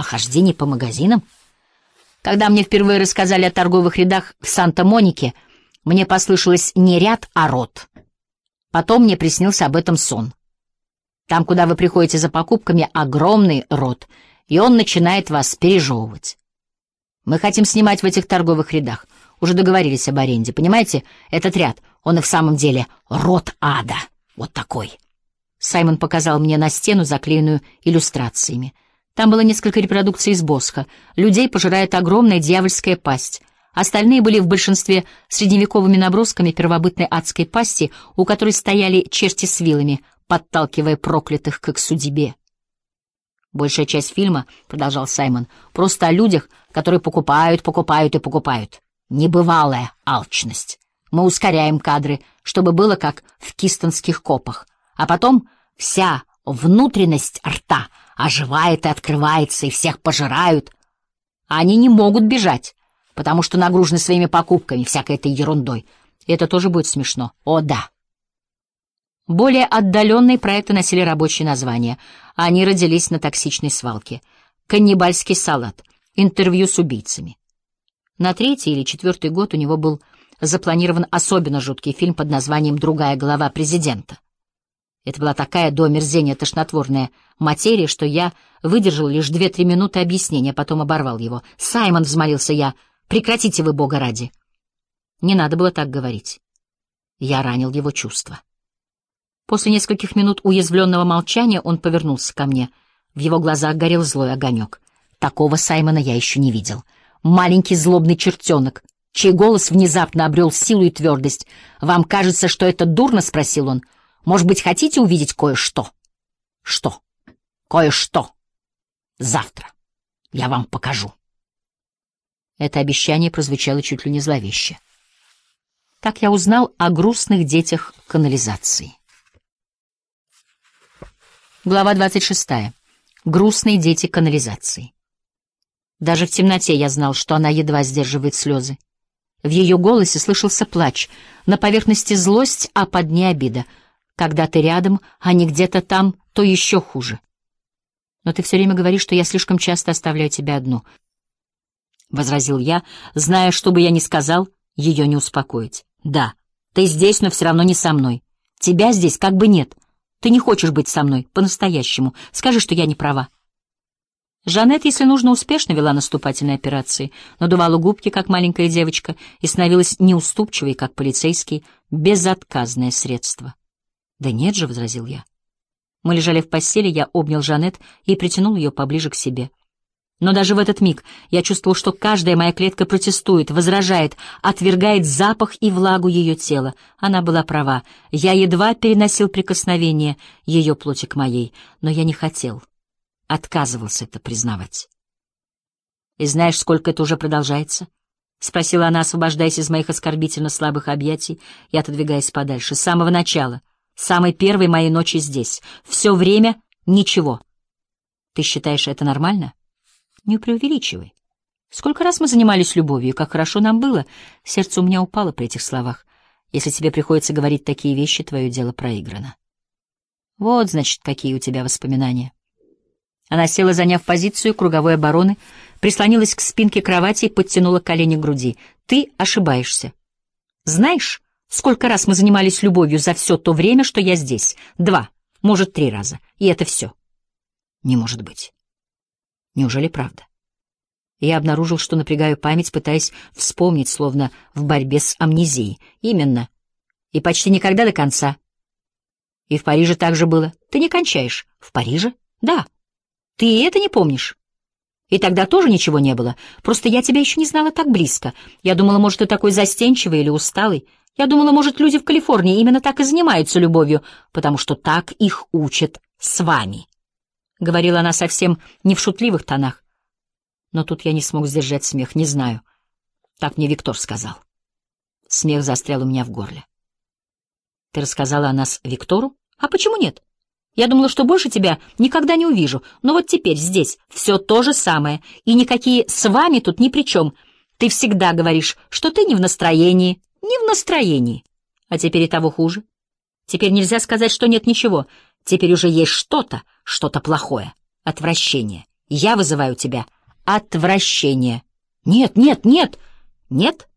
О хождении по магазинам? Когда мне впервые рассказали о торговых рядах в Санта-Монике, мне послышалось не ряд, а рот. Потом мне приснился об этом сон. Там, куда вы приходите за покупками, огромный рот, и он начинает вас пережевывать. Мы хотим снимать в этих торговых рядах. Уже договорились об аренде. Понимаете, этот ряд, он и в самом деле рот ада. Вот такой. Саймон показал мне на стену, заклеенную иллюстрациями. Там было несколько репродукций из Босха. Людей пожирает огромная дьявольская пасть. Остальные были в большинстве средневековыми набросками первобытной адской пасти, у которой стояли черти с вилами, подталкивая проклятых к их судьбе. Большая часть фильма, — продолжал Саймон, — просто о людях, которые покупают, покупают и покупают. Небывалая алчность. Мы ускоряем кадры, чтобы было как в кистонских копах. А потом вся внутренность рта оживает и открывается, и всех пожирают. А они не могут бежать, потому что нагружены своими покупками, всякой этой ерундой. И это тоже будет смешно. О, да. Более отдаленные проекты носили рабочие названия. Они родились на токсичной свалке. «Каннибальский салат», «Интервью с убийцами». На 3-й или 4-й год у него был запланирован особенно жуткий фильм под названием «Другая голова президента». Это была такая до омерзения тошнотворная материя, что я выдержал лишь 2-3 минуты объяснения, потом оборвал его. «Саймон», — взмолился я, — «прекратите вы, Бога ради». Не надо было так говорить. Я ранил его чувства. После нескольких минут уязвленного молчания он повернулся ко мне. В его глазах горел злой огонек. Такого Саймона я еще не видел. Маленький злобный чертенок, чей голос внезапно обрел силу и твердость. «Вам кажется, что это дурно?» — спросил он. «Может быть, хотите увидеть кое-что?» «Что?» «Кое-что. Завтра. Я вам покажу». Это обещание прозвучало чуть ли не зловеще. Так я узнал о грустных детях канализации. Глава 26. Грустные дети канализации. Даже в темноте я знал, что она едва сдерживает слезы. В ее голосе слышался плач, на поверхности злость, а под ней обида. Когда ты рядом, а не где-то там, то еще хуже. Но ты все время говоришь, что я слишком часто оставляю тебя одну. — возразил я, зная, что бы я ни сказал, ее не успокоить. «Да, ты здесь, но все равно не со мной. Тебя здесь как бы нет. Ты не хочешь быть со мной, по-настоящему. Скажи, что я не права». Жанет, если нужно, успешно вела наступательные операции, надувала губки, как маленькая девочка, и становилась неуступчивой, как полицейский, безотказное средство. «Да нет же», — возразил я. Мы лежали в постели, я обнял Жанет и притянул ее поближе к себе. Но даже в этот миг я чувствовал, что каждая моя клетка протестует, возражает, отвергает запах и влагу ее тела. Она была права. Я едва переносил прикосновение ее плоти к моей, но я не хотел, отказывался это признавать. «И знаешь, сколько это уже продолжается?» — спросила она, освобождаясь из моих оскорбительно слабых объятий и отодвигаясь подальше. «С самого начала, самой первой моей ночи здесь. Все время ничего. Ты считаешь это нормально?» «Не преувеличивай. Сколько раз мы занимались любовью, и как хорошо нам было!» Сердце у меня упало при этих словах. «Если тебе приходится говорить такие вещи, твое дело проиграно». «Вот, значит, какие у тебя воспоминания». Она села, заняв позицию круговой обороны, прислонилась к спинке кровати и подтянула колени к груди. «Ты ошибаешься. Знаешь, сколько раз мы занимались любовью за все то время, что я здесь? 2, может, 3 раза. И это все». «Не может быть». Неужели правда? Я обнаружил, что напрягаю память, пытаясь вспомнить, словно в борьбе с амнезией. Именно. И почти никогда до конца. И в Париже так же было. Ты не кончаешь. В Париже? Да. Ты и это не помнишь? И тогда тоже ничего не было. Просто я тебя еще не знала так близко. Я думала, может, ты такой застенчивый или усталый. Я думала, может, люди в Калифорнии именно так и занимаются любовью, потому что так их учат с вами. — говорила она совсем не в шутливых тонах. Но тут я не смог сдержать смех, не знаю. Так мне Виктор сказал. Смех застрял у меня в горле. — Ты рассказала о нас Виктору? А почему нет? Я думала, что больше тебя никогда не увижу. Но вот теперь здесь все то же самое, и никакие «с вами» тут ни при чем. Ты всегда говоришь, что ты не в настроении. Не в настроении. А теперь и того хуже. Теперь нельзя сказать, что нет ничего. Теперь уже есть что-то, что-то плохое, отвращение, Я вызываю у тебя отвращение. Нет, нет, нет, нет.